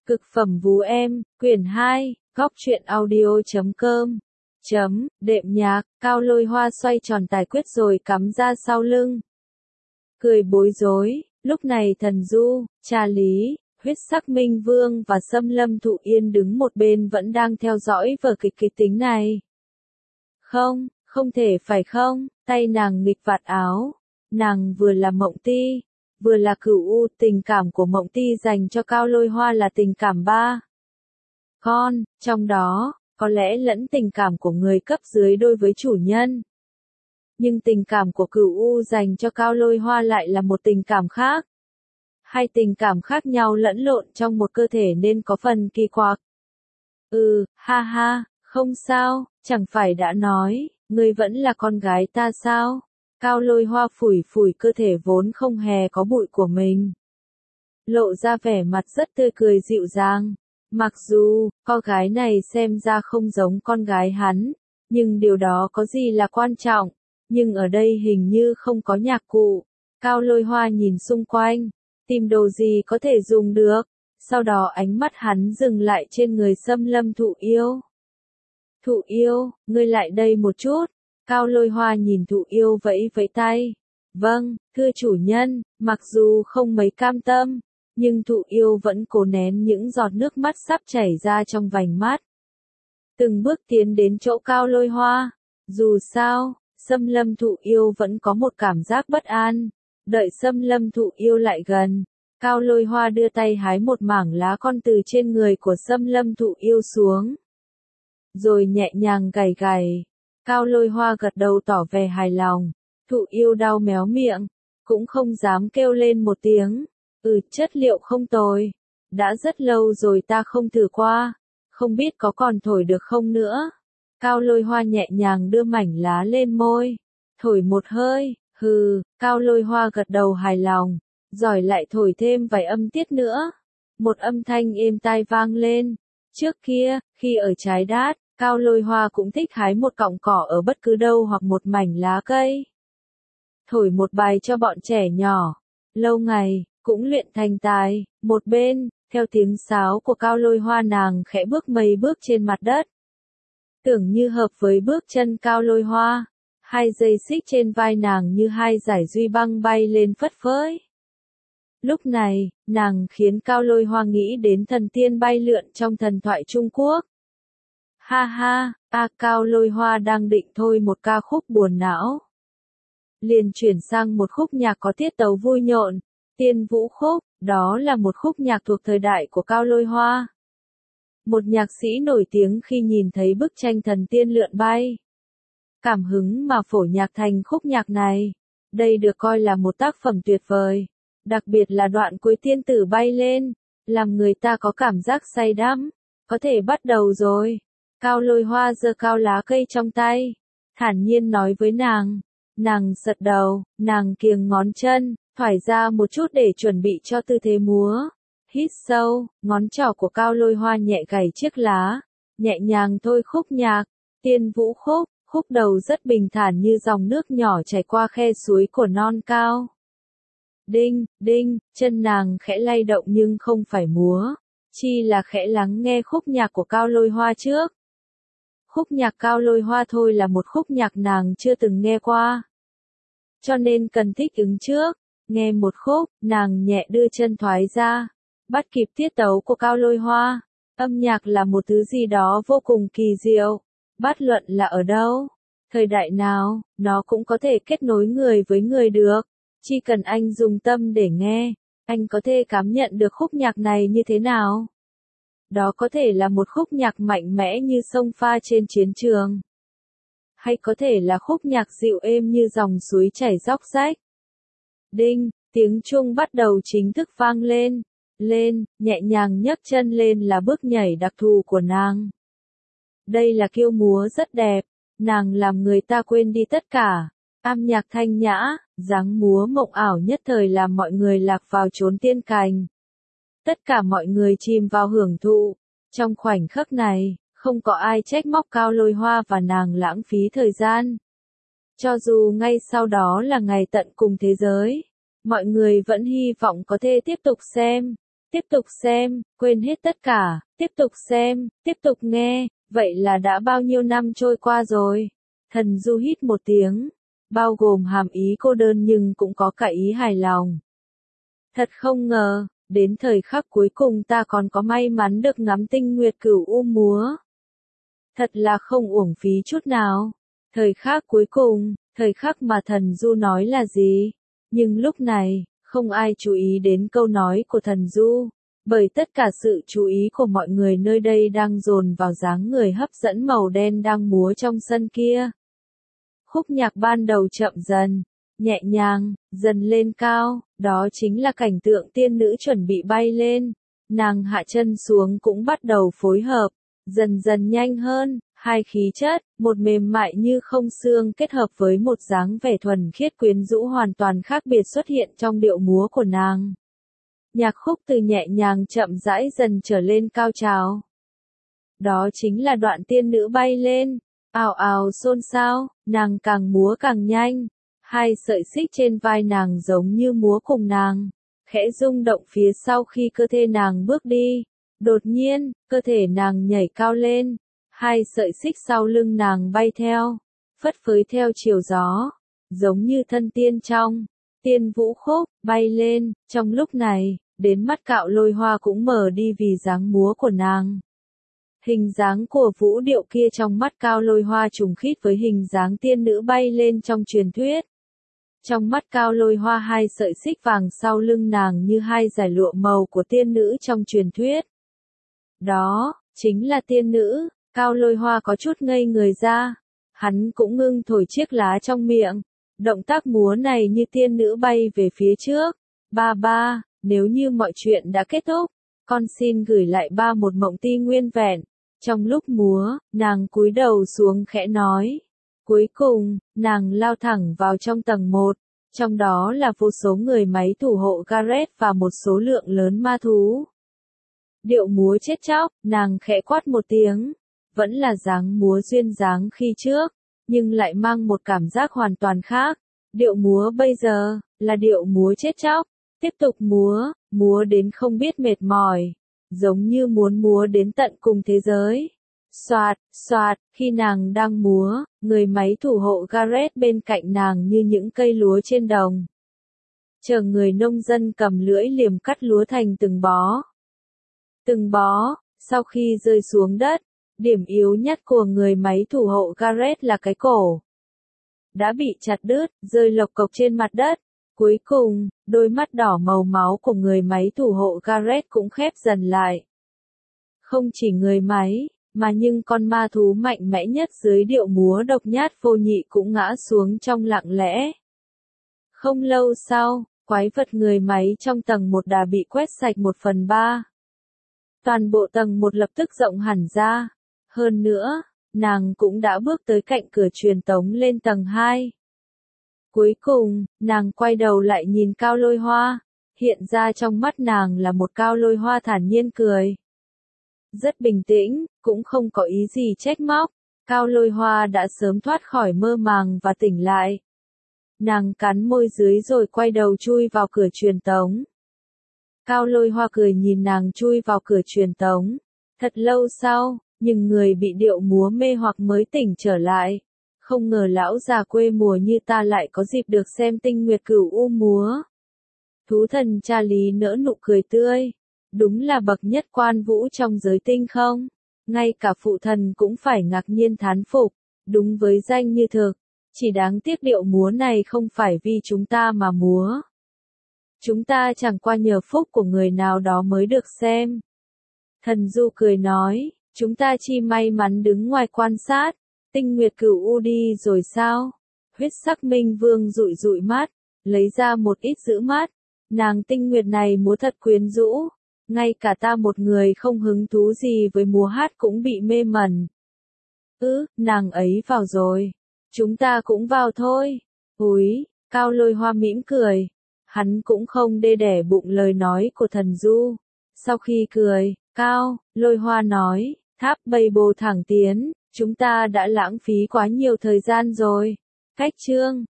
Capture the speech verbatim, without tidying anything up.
Cực phẩm vú em, quyển hai, góc truyện audio chấm com. Chấm, đệm nhạc, Cao Lôi Hoa xoay tròn tài quyết rồi cắm ra sau lưng. Cười bối rối, lúc này Thần Du, Cha Lý, Huyết Sắc Minh Vương và Xâm Lâm Thụ Yên đứng một bên vẫn đang theo dõi vở kịch kịch tính này. Không, không thể phải không, tay nàng nghịch vạt áo. Nàng vừa là Mộng Ti, vừa là Cửu U, tình cảm của Mộng Ti dành cho Cao Lôi Hoa là tình cảm ba con, trong đó, có lẽ lẫn tình cảm của người cấp dưới đối với chủ nhân. Nhưng tình cảm của Cửu U dành cho Cao Lôi Hoa lại là một tình cảm khác. Hai tình cảm khác nhau lẫn lộn trong một cơ thể nên có phần kỳ quặc. Ừ, ha ha, không sao, chẳng phải đã nói, ngươi vẫn là con gái ta sao? Cao Lôi Hoa phủi phủi cơ thể vốn không hề có bụi của mình. Lộ ra vẻ mặt rất tươi cười dịu dàng. Mặc dù, con gái này xem ra không giống con gái hắn, nhưng điều đó có gì là quan trọng. Nhưng ở đây hình như không có nhạc cụ. Cao Lôi Hoa nhìn xung quanh, tìm đồ gì có thể dùng được. Sau đó ánh mắt hắn dừng lại trên người Xâm Lâm Thụ Yêu. Thụ Yêu, ngươi lại đây một chút. Cao Lôi Hoa nhìn Thụ Yêu vẫy vẫy tay. Vâng, thưa chủ nhân, mặc dù không mấy cam tâm, nhưng Thụ Yêu vẫn cố nén những giọt nước mắt sắp chảy ra trong vành mắt. Từng bước tiến đến chỗ Cao Lôi Hoa. Dù sao, Xâm Lâm Thụ Yêu vẫn có một cảm giác bất an. Đợi Xâm Lâm Thụ Yêu lại gần, Cao Lôi Hoa đưa tay hái một mảng lá con từ trên người của Xâm Lâm Thụ Yêu xuống. Rồi nhẹ nhàng gảy gảy. Cao Lôi Hoa gật đầu tỏ vẻ hài lòng. Thụ Yêu đau méo miệng, cũng không dám kêu lên một tiếng. Ừ, chất liệu không tồi. Đã rất lâu rồi ta không thử qua, không biết có còn thổi được không nữa. Cao Lôi Hoa nhẹ nhàng đưa mảnh lá lên môi, thổi một hơi. Hừ, Cao Lôi Hoa gật đầu hài lòng, giỏi lại thổi thêm vài âm tiết nữa. Một âm thanh êm tai vang lên. Trước kia, khi ở Trái Đát, Cao Lôi Hoa cũng thích hái một cọng cỏ ở bất cứ đâu hoặc một mảnh lá cây. Thổi một bài cho bọn trẻ nhỏ. Lâu ngày, cũng luyện thành tài. Một bên, theo tiếng sáo của Cao Lôi Hoa nàng khẽ bước mấy bước trên mặt đất. Tưởng như hợp với bước chân Cao Lôi Hoa. Hai dây xích trên vai nàng như hai dải duy băng bay lên phất phới. Lúc này, nàng khiến Cao Lôi Hoa nghĩ đến thần tiên bay lượn trong thần thoại Trung Quốc. Ha ha, a Cao Lôi Hoa đang định thôi một ca khúc buồn não. Liền chuyển sang một khúc nhạc có tiết tấu vui nhộn, Tiên Vũ Khúc, đó là một khúc nhạc thuộc thời đại của Cao Lôi Hoa. Một nhạc sĩ nổi tiếng khi nhìn thấy bức tranh thần tiên lượn bay. Cảm hứng mà phổ nhạc thành khúc nhạc này. Đây được coi là một tác phẩm tuyệt vời. Đặc biệt là đoạn cuối tiên tử bay lên, làm người ta có cảm giác say đắm. Có thể bắt đầu rồi. Cao Lôi Hoa giơ cao lá cây trong tay, thản nhiên nói với nàng. Nàng giật đầu, nàng kiêng ngón chân, thoải ra một chút để chuẩn bị cho tư thế múa. Hít sâu, ngón trỏ của Cao Lôi Hoa nhẹ gảy chiếc lá, nhẹ nhàng thôi khúc nhạc. Tiên Vũ Khúc, khúc đầu rất bình thản như dòng nước nhỏ chảy qua khe suối của non cao. Đinh, đinh, chân nàng khẽ lay động nhưng không phải múa, chi là khẽ lắng nghe khúc nhạc của Cao Lôi Hoa trước. Khúc nhạc Cao Lôi Hoa thôi là một khúc nhạc nàng chưa từng nghe qua. Cho nên cần thích ứng trước, nghe một khúc, nàng nhẹ đưa chân thoái ra, bắt kịp tiết tấu của Cao Lôi Hoa. Âm nhạc là một thứ gì đó vô cùng kỳ diệu, bất luận là ở đâu, thời đại nào, nó cũng có thể kết nối người với người được. Chỉ cần anh dùng tâm để nghe, anh có thể cảm nhận được khúc nhạc này như thế nào. Đó có thể là một khúc nhạc mạnh mẽ như sông pha trên chiến trường. Hay có thể là khúc nhạc dịu êm như dòng suối chảy róc rách. Đinh, tiếng chuông bắt đầu chính thức vang lên. Lên, nhẹ nhàng nhấc chân lên là bước nhảy đặc thù của nàng. Đây là kiêu múa rất đẹp, nàng làm người ta quên đi tất cả. Âm nhạc thanh nhã, dáng múa mộng ảo nhất thời làm mọi người lạc vào chốn tiên cảnh. Tất cả mọi người chìm vào hưởng thụ. Trong khoảnh khắc này, không có ai trách móc Cao Lôi Hoa và nàng lãng phí thời gian. Cho dù ngay sau đó là ngày tận cùng thế giới, mọi người vẫn hy vọng có thể tiếp tục xem. tiếp tục xem, quên hết tất cả, tiếp tục xem, tiếp tục nghe, vậy là đã bao nhiêu năm trôi qua rồi. Thần Du hít một tiếng, bao gồm hàm ý cô đơn nhưng cũng có cả ý hài lòng. Thật không ngờ, đến thời khắc cuối cùng ta còn có may mắn được ngắm tinh nguyệt cửu u múa. Thật là không uổng phí chút nào. Thời khắc cuối cùng, thời khắc mà thần Du nói là gì? Nhưng lúc này, không ai chú ý đến câu nói của thần Du, bởi tất cả sự chú ý của mọi người nơi đây đang dồn vào dáng người hấp dẫn màu đen đang múa trong sân kia. Khúc nhạc ban đầu chậm dần, nhẹ nhàng, dần lên cao, đó chính là cảnh tượng tiên nữ chuẩn bị bay lên. Nàng hạ chân xuống cũng bắt đầu phối hợp, dần dần nhanh hơn, hai khí chất, một mềm mại như không xương kết hợp với một dáng vẻ thuần khiết quyến rũ hoàn toàn khác biệt xuất hiện trong điệu múa của nàng. Nhạc khúc từ nhẹ nhàng chậm rãi dần trở lên cao trào. Đó chính là đoạn tiên nữ bay lên, ào ào xôn xao, nàng càng múa càng nhanh. Hai sợi xích trên vai nàng giống như múa cùng nàng, khẽ rung động phía sau khi cơ thể nàng bước đi. Đột nhiên, cơ thể nàng nhảy cao lên, hai sợi xích sau lưng nàng bay theo, phất phới theo chiều gió, giống như thân tiên trong tiên vũ khúc, bay lên. Trong lúc này, đến mắt Cạo Lôi Hoa cũng mở đi vì dáng múa của nàng. Hình dáng của vũ điệu kia trong mắt Cạo Lôi Hoa trùng khít với hình dáng tiên nữ bay lên trong truyền thuyết. Trong mắt Cạo Lôi Hoa hai sợi xích vàng sau lưng nàng như hai dải lụa màu của tiên nữ trong truyền thuyết. Đó, chính là tiên nữ. Cạo Lôi Hoa có chút ngây người ra. Hắn cũng ngưng thổi chiếc lá trong miệng. Động tác múa này như tiên nữ bay về phía trước. Ba ba, nếu như mọi chuyện đã kết thúc, con xin gửi lại ba một mộng ti nguyên vẹn. Trong lúc múa, nàng cúi đầu xuống khẽ nói. Cuối cùng, nàng lao thẳng vào trong tầng một. Trong đó là vô số người máy thủ hộ Gareth và một số lượng lớn ma thú. Điệu múa chết chóc, nàng khẽ quát một tiếng. Vẫn là dáng múa duyên dáng khi trước, nhưng lại mang một cảm giác hoàn toàn khác. Điệu múa bây giờ, là điệu múa chết chóc. Tiếp tục múa, múa đến không biết mệt mỏi. Giống như muốn múa đến tận cùng thế giới. Xoạt, xoạt, khi nàng đang múa, người máy thủ hộ Gareth bên cạnh nàng như những cây lúa trên đồng. Chờ người nông dân cầm lưỡi liềm cắt lúa thành từng bó. Từng bó, sau khi rơi xuống đất, điểm yếu nhất của người máy thủ hộ Gareth là cái cổ. Đã bị chặt đứt, rơi lộc cộc trên mặt đất. Cuối cùng, đôi mắt đỏ màu máu của người máy thủ hộ Gareth cũng khép dần lại. Không chỉ người máy, mà nhưng con ma thú mạnh mẽ nhất dưới điệu múa độc nhát vô nhị cũng ngã xuống trong lặng lẽ. Không lâu sau, quái vật người máy trong tầng một đã bị quét sạch một phần ba. Toàn bộ tầng một lập tức rộng hẳn ra. Hơn nữa, nàng cũng đã bước tới cạnh cửa truyền tống lên tầng hai. Cuối cùng, nàng quay đầu lại nhìn Cạo Lôi Hoa. Hiện ra trong mắt nàng là một Cạo Lôi Hoa thản nhiên cười. Rất bình tĩnh, cũng không có ý gì trách móc. Cạo Lôi Hoa đã sớm thoát khỏi mơ màng và tỉnh lại. Nàng cắn môi dưới rồi quay đầu chui vào cửa truyền tống. Cạo Lôi Hoa cười nhìn nàng chui vào cửa truyền tống. Thật lâu sau, nhưng người bị điệu múa mê hoặc mới tỉnh trở lại. Không ngờ lão già quê mùa như ta lại có dịp được xem tinh nguyệt cửu u múa. Thú thần cha Lý nở nụ cười tươi. Đúng là bậc nhất quan vũ trong giới tinh không? Ngay cả phụ thần cũng phải ngạc nhiên thán phục. Đúng với danh như thực. Chỉ đáng tiếc điệu múa này không phải vì chúng ta mà múa. Chúng ta chẳng qua nhờ phúc của người nào đó mới được xem. Thần Du cười nói, chúng ta chỉ may mắn đứng ngoài quan sát. Tinh nguyệt cửu u đi rồi sao? Huyết sắc minh vương dụi dụi mắt, lấy ra một ít giữ mắt. Nàng tinh nguyệt này múa thật quyến rũ. Ngay cả ta một người không hứng thú gì với múa hát cũng bị mê mẩn. Ừ, nàng ấy vào rồi. Chúng ta cũng vào thôi. Úi, Cạo Lôi Hoa mỉm cười. Hắn cũng không đê đẻ bụng lời nói của thần Du. Sau khi cười, Cạo Lôi Hoa nói, tháp bay bồ thẳng tiến. Chúng ta đã lãng phí quá nhiều thời gian rồi. Cách chương